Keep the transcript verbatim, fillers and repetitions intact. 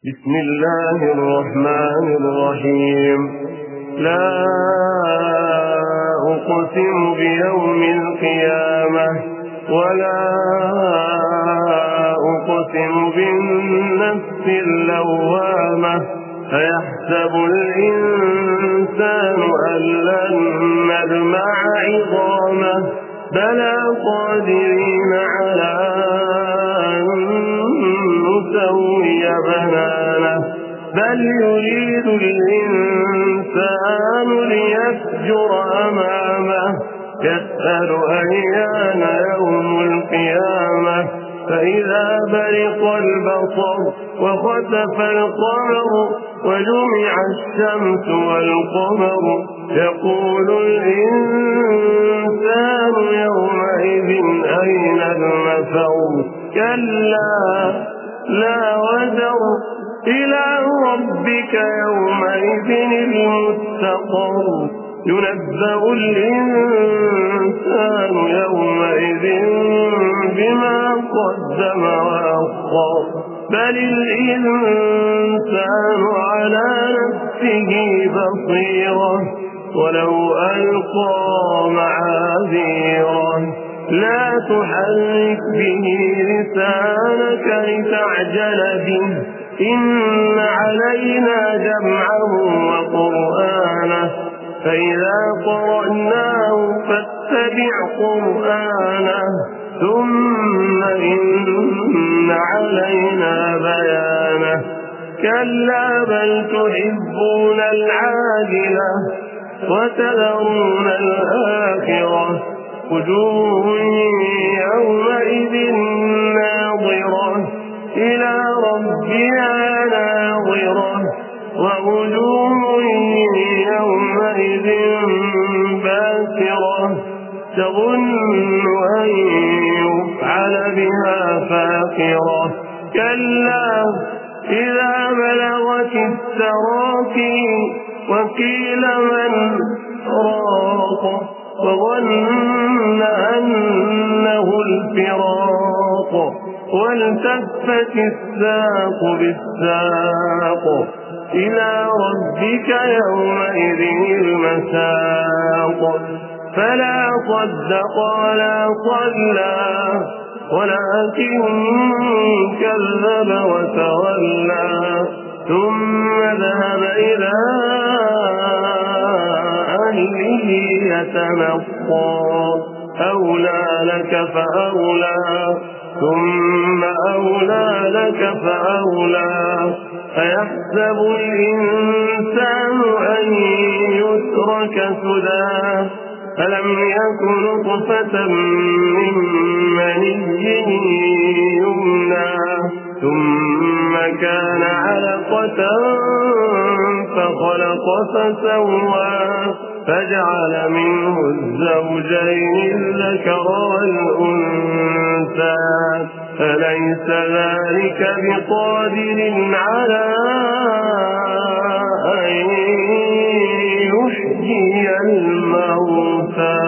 بسم الله الرحمن الرحيم. لا أقسم بيوم القيامة ولا أقسم بالنفس اللوامة أيحسب الإنسان أن لن نجمع عظامه بلى قادرين على أن نسوي بنانه بل يريد الإنسان ليفجر أمامه يسأل أيان يوم القيامة فإذا برق البصر وخسف القمر وجمع الشمس والقمر يقول الإنسان يومئذ أين المفر كلا لا وزر إلى ربك يومئذ المستقر ينبأ الإنسان يومئذ بما قدم وأخر بل الإنسان على نفسه بصيرة ولو ألقى معاذيره لا تحرك به لسانك لتعجل به إن علينا جمعه وقرآنه فإذا قرأناه فاتبع قرآنه ثم إن علينا بيانه كلا بل تحبون العاجلة وتذرون الآخرة وجوه يومئذ ناظرة إلى ربها ناظرة ووجوه يومئذ باسرة تظن أن يفعل بها فاقرة كلا إذا بلغت التراقي وقيل من راق وظن أنه الفراق والتفت الساق بالساق إلى ربك يومئذ المساق فلا صدق ولا صلى ولكن كذب وتولى ثم ذهب إلى أهله يتمطى أولى لك فأولى ثم أولى لك فأولى أيحسب الإنسان أن يترك سدى ألم يكن نطفة من مني يمنى ثم كان علقة فخلق فسوى فجعل منه الزوجين الذكر والأنثى أليس ذلك بقادر على أن يحيي الموتى